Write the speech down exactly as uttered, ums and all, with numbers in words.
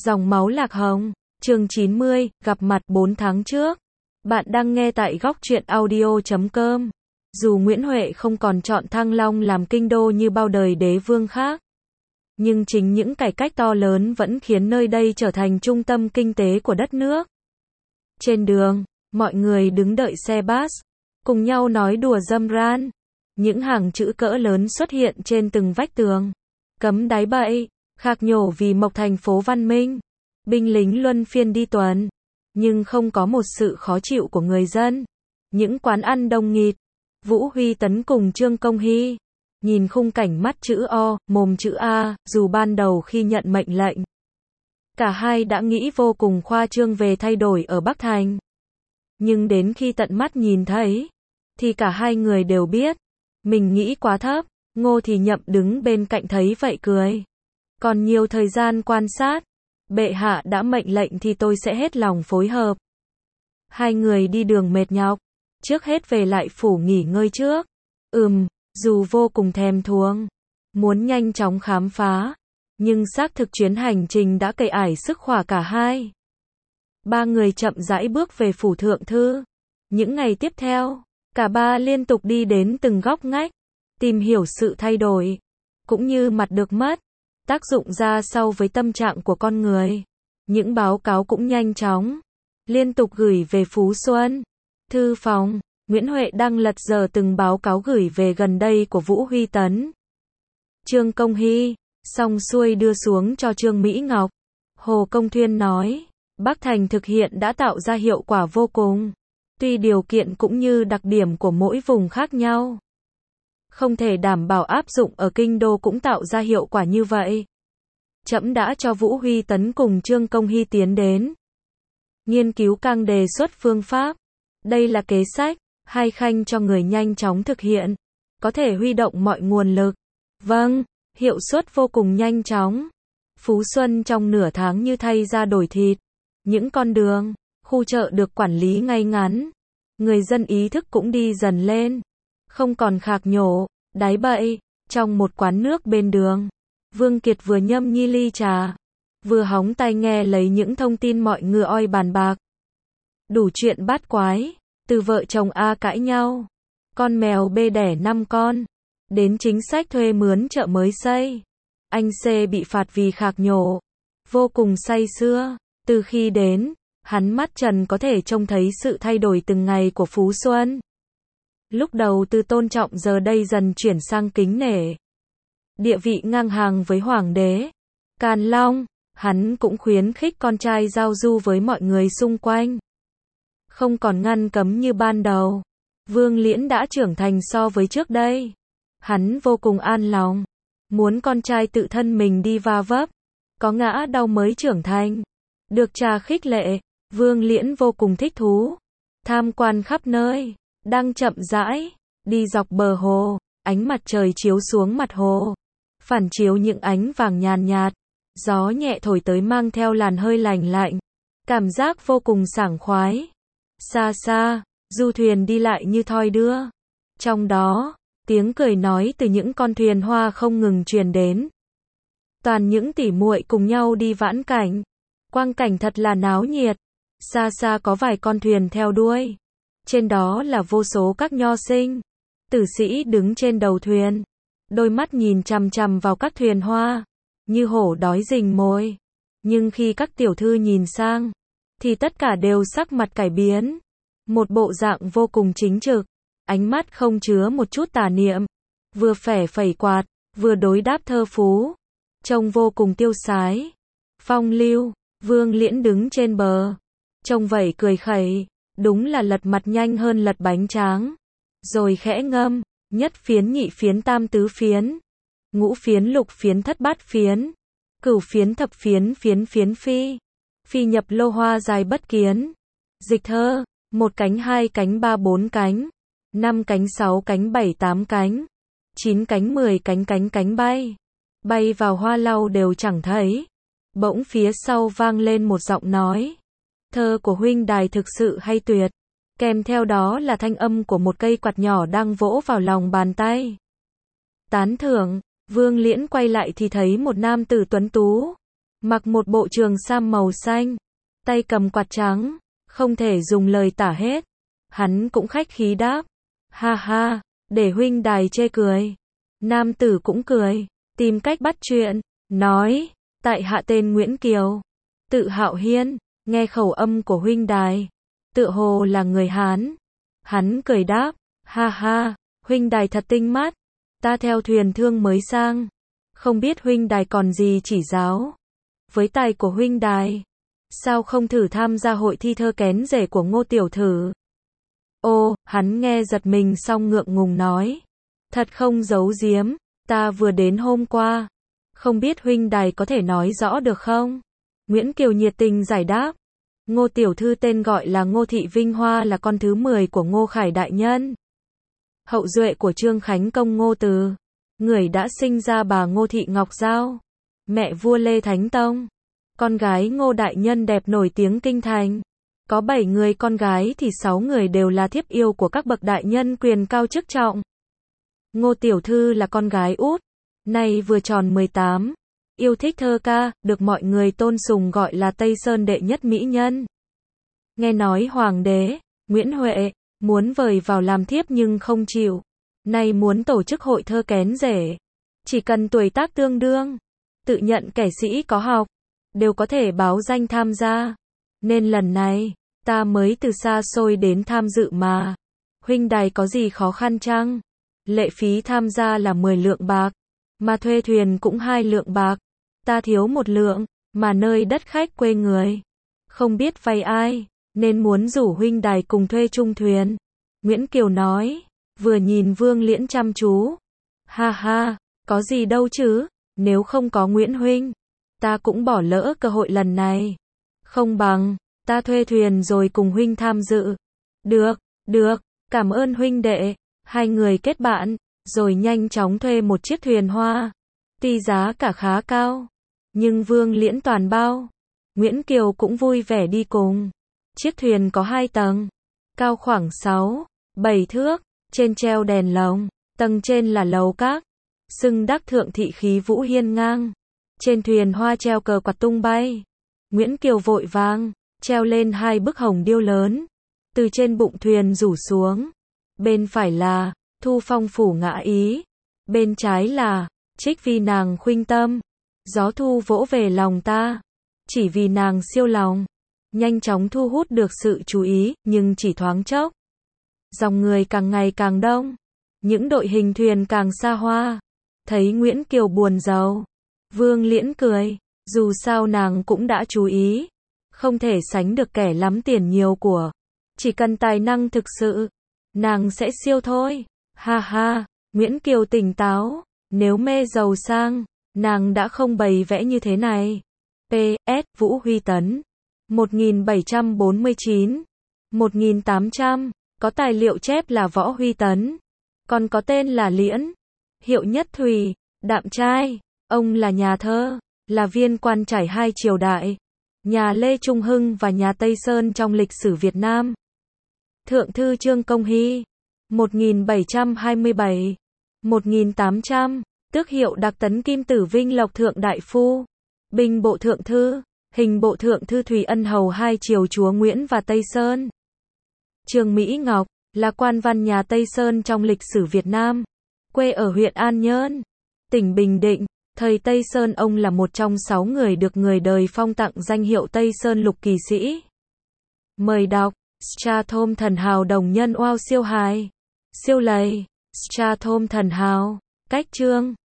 Dòng máu lạc hồng, chương chín mươi, gặp mặt bốn tháng trước. Bạn đang nghe tại góc truyện audio chấm com. Dù Nguyễn Huệ không còn chọn Thăng Long làm kinh đô như bao đời đế vương khác, nhưng chính những cải cách to lớn vẫn khiến nơi đây trở thành trung tâm kinh tế của đất nước. Trên đường, mọi người đứng đợi xe bus, cùng nhau nói đùa râm ran. Những hàng chữ cỡ lớn xuất hiện trên từng vách tường. Cấm đáy bậy, khạc nhổ vì mộc thành phố văn minh. Binh lính luân phiên đi tuần. Nhưng không có một sự khó chịu của người dân. Những quán ăn đông nghịt. Vũ Huy Tấn cùng Trương Công Hy nhìn khung cảnh mắt chữ O, mồm chữ A, dù ban đầu khi nhận mệnh lệnh, cả hai đã nghĩ vô cùng khoa trương về thay đổi ở Bắc Thành. Nhưng đến khi tận mắt nhìn thấy, thì cả hai người đều biết, mình nghĩ quá thấp. Ngô Thì Nhậm đứng bên cạnh thấy vậy cười. Còn nhiều thời gian quan sát, bệ hạ đã mệnh lệnh thì tôi sẽ hết lòng phối hợp. Hai người đi đường mệt nhọc, trước hết về lại phủ nghỉ ngơi trước. Ừm, dù vô cùng thèm thuồng, muốn nhanh chóng khám phá, nhưng xác thực chuyến hành trình đã cày ải sức khỏe cả hai. Ba người chậm rãi bước về phủ thượng thư. Những ngày tiếp theo, cả ba liên tục đi đến từng góc ngách, tìm hiểu sự thay đổi, cũng như mặt được mất, tác dụng ra sao với tâm trạng của con người. Những báo cáo cũng nhanh chóng, liên tục gửi về Phú Xuân. Thư phòng, Nguyễn Huệ đang lật dở từng báo cáo gửi về gần đây của Vũ Huy Tấn. Trương Công Hy, xong xuôi đưa xuống cho Trương Mỹ Ngọc. Hồ Công Thuyên nói, Bắc Thành thực hiện đã tạo ra hiệu quả vô cùng. Tuy điều kiện cũng như đặc điểm của mỗi vùng khác nhau, không thể đảm bảo áp dụng ở kinh đô cũng tạo ra hiệu quả như vậy. Trẫm đã cho Vũ Huy Tấn cùng Trương Công Hy tiến đến nghiên cứu càng đề xuất phương pháp. Đây là kế sách, hai khanh cho người nhanh chóng thực hiện, có thể huy động mọi nguồn lực. Vâng, hiệu suất vô cùng nhanh chóng. Phú Xuân trong nửa tháng như thay ra đổi thịt. Những con đường, khu chợ được quản lý ngay ngắn. Người dân ý thức cũng đi dần lên. Không còn khạc nhổ, đáy bậy. Trong một quán nước bên đường, Vương Kiệt vừa nhâm nhi ly trà, vừa hóng tai nghe lấy những thông tin mọi người oi bàn bạc. Đủ chuyện bát quái, từ vợ chồng A cãi nhau, con mèo B đẻ năm con, đến chính sách thuê mướn chợ mới xây. Anh C bị phạt vì khạc nhổ, vô cùng say sưa. Từ khi đến, hắn mắt trần có thể trông thấy sự thay đổi từng ngày của Phú Xuân. Lúc đầu từ tôn trọng giờ đây dần chuyển sang kính nể. Địa vị ngang hàng với hoàng đế. Càn Long, hắn cũng khuyến khích con trai giao du với mọi người xung quanh. Không còn ngăn cấm như ban đầu. Vương Liễn đã trưởng thành so với trước đây. Hắn vô cùng an lòng. Muốn con trai tự thân mình đi va vấp. Có ngã đau mới trưởng thành. Được cha khích lệ, Vương Liễn vô cùng thích thú. Tham quan khắp nơi. Đang chậm rãi, đi dọc bờ hồ. Ánh mặt trời chiếu xuống mặt hồ, phản chiếu những ánh vàng nhàn nhạt. Gió nhẹ thổi tới mang theo làn hơi lành lạnh. Cảm giác vô cùng sảng khoái. Xa xa, du thuyền đi lại như thoi đưa. Trong đó, tiếng cười nói từ những con thuyền hoa không ngừng truyền đến. Toàn những tỷ muội cùng nhau đi vãn cảnh. Quang cảnh thật là náo nhiệt. Xa xa có vài con thuyền theo đuôi. Trên đó là vô số các nho sinh, tử sĩ đứng trên đầu thuyền. Đôi mắt nhìn chằm chằm vào các thuyền hoa, như hổ đói rình mồi. Nhưng khi các tiểu thư nhìn sang, thì tất cả đều sắc mặt cải biến. Một bộ dạng vô cùng chính trực, ánh mắt không chứa một chút tà niệm. Vừa phẻ phẩy quạt, vừa đối đáp thơ phú. Trông vô cùng tiêu sái, phong lưu. Vương Liễn đứng trên bờ, trông vậy cười khẩy, đúng là lật mặt nhanh hơn lật bánh tráng. Rồi khẽ ngâm, nhất phiến nhị phiến tam tứ phiến, ngũ phiến lục phiến thất bát phiến, cửu phiến thập phiến phiến phiến phi. Phi nhập lô hoa dài bất kiến. Dịch thơ, một cánh hai cánh ba bốn cánh, năm cánh sáu cánh bảy tám cánh, chín cánh mười cánh cánh cánh bay. Bay vào hoa lau đều chẳng thấy. Bỗng phía sau vang lên một giọng nói. Thơ của huynh đài thực sự hay tuyệt. Kèm theo đó là thanh âm của một cây quạt nhỏ đang vỗ vào lòng bàn tay. Tán thưởng, Vương Liễn quay lại thì thấy một nam tử tuấn tú. mặc một bộ trường sam màu xanh, tay cầm quạt trắng, không thể dùng lời tả hết. Hắn cũng khách khí đáp, ha ha, để huynh đài chê cười. Nam tử cũng cười, tìm cách bắt chuyện, nói, tại hạ tên Nguyễn Kiều, tự Hạo Hiên, nghe khẩu âm của huynh đài, tựa hồ là người Hán. Hắn cười đáp, ha ha, huynh đài thật tinh mắt, ta theo thuyền thương mới sang, không biết huynh đài còn gì chỉ giáo. Với tài của huynh đài, sao không thử tham gia hội thi thơ kén rể của Ngô tiểu thư? Ô, hắn nghe giật mình xong ngượng ngùng nói, thật không giấu giếm, ta vừa đến hôm qua, không biết huynh đài có thể nói rõ được không? Nguyễn Kiều nhiệt tình giải đáp, Ngô tiểu thư tên gọi là Ngô Thị Vinh Hoa, là con thứ mười của Ngô Khải đại nhân, hậu duệ của Trương Khánh Công Ngô Từ, người đã sinh ra bà Ngô Thị Ngọc Giao, mẹ vua Lê Thánh Tông. Con gái Ngô đại nhân đẹp nổi tiếng kinh thành. Có bảy người con gái thì sáu người đều là thiếp yêu của các bậc đại nhân quyền cao chức trọng. Ngô tiểu thư là con gái út, nay vừa tròn mười tám, yêu thích thơ ca, được mọi người tôn sùng gọi là Tây Sơn đệ nhất mỹ nhân. Nghe nói hoàng đế Nguyễn Huệ muốn vời vào làm thiếp nhưng không chịu, nay muốn tổ chức hội thơ kén rể, chỉ cần tuổi tác tương đương, tự nhận kẻ sĩ có học, đều có thể báo danh tham gia. Nên lần này, ta mới từ xa xôi đến tham dự mà. Huynh đài có gì khó khăn chăng? Lệ phí tham gia là mười lượng bạc, mà thuê thuyền cũng hai lượng bạc. Ta thiếu một lượng, mà nơi đất khách quê người, không biết vay ai, nên muốn rủ huynh đài cùng thuê chung thuyền. Nguyễn Kiều nói, vừa nhìn Vương Liễn chăm chú. Ha ha, có gì đâu chứ, nếu không có Nguyễn huynh, ta cũng bỏ lỡ cơ hội lần này. Không bằng, ta thuê thuyền rồi cùng huynh tham dự. Được, được, cảm ơn huynh đệ. Hai người kết bạn, rồi nhanh chóng thuê một chiếc thuyền hoa. Tuy giá cả khá cao, nhưng Vương Liễn toàn bao. Nguyễn Kiều cũng vui vẻ đi cùng. Chiếc thuyền có hai tầng, cao khoảng sáu, bảy thước, trên treo đèn lồng, tầng trên là lầu các, xưng đắc thượng thị khí vũ hiên ngang. Trên thuyền hoa treo cờ quạt tung bay. Nguyễn Kiều vội vàng treo lên hai bức hồng điêu lớn, từ trên bụng thuyền rủ xuống. Bên phải là Thu Phong phủ ngã ý, bên trái là Trích vì nàng khuynh tâm. Gió thu vỗ về lòng ta, chỉ vì nàng siêu lòng. Nhanh chóng thu hút được sự chú ý, nhưng chỉ thoáng chốc. Dòng người càng ngày càng đông, những đội hình thuyền càng xa hoa. Thấy Nguyễn Kiều buồn rầu, Vương Liễn cười, dù sao nàng cũng đã chú ý, không thể sánh được kẻ lắm tiền nhiều của, chỉ cần tài năng thực sự, nàng sẽ siêu thôi. Ha ha, Nguyễn Kiều tỉnh táo, nếu mê giàu sang, nàng đã không bày vẽ như thế này. pê ét Vũ Huy Tấn, một nghìn bảy trăm bốn mươi chín, một nghìn tám trăm, có tài liệu chép là Võ Huy Tấn, còn có tên là Liễn, hiệu Nhất Thùy, đạm trai. Ông là nhà thơ, là viên quan trải hai triều đại, nhà Lê Trung Hưng và nhà Tây Sơn trong lịch sử Việt Nam. Thượng thư Trương Công Hy, một nghìn bảy trăm hai mươi bảy, một nghìn tám trăm, tước hiệu Đặc Tấn Kim Tử Vinh Lộc Thượng Đại Phu, binh bộ thượng thư, hình bộ thượng thư Thùy Ân hầu hai triều chúa Nguyễn và Tây Sơn. Trương Mỹ Ngọc, là quan văn nhà Tây Sơn trong lịch sử Việt Nam, quê ở huyện An Nhơn, tỉnh Bình Định. Thời Tây Sơn ông là một trong sáu người được người đời phong tặng danh hiệu Tây Sơn Lục Kỳ Sĩ. Mời đọc, Strathom thần hào đồng nhân oao siêu hài, siêu lầy, Strathom thần hào, cách chương.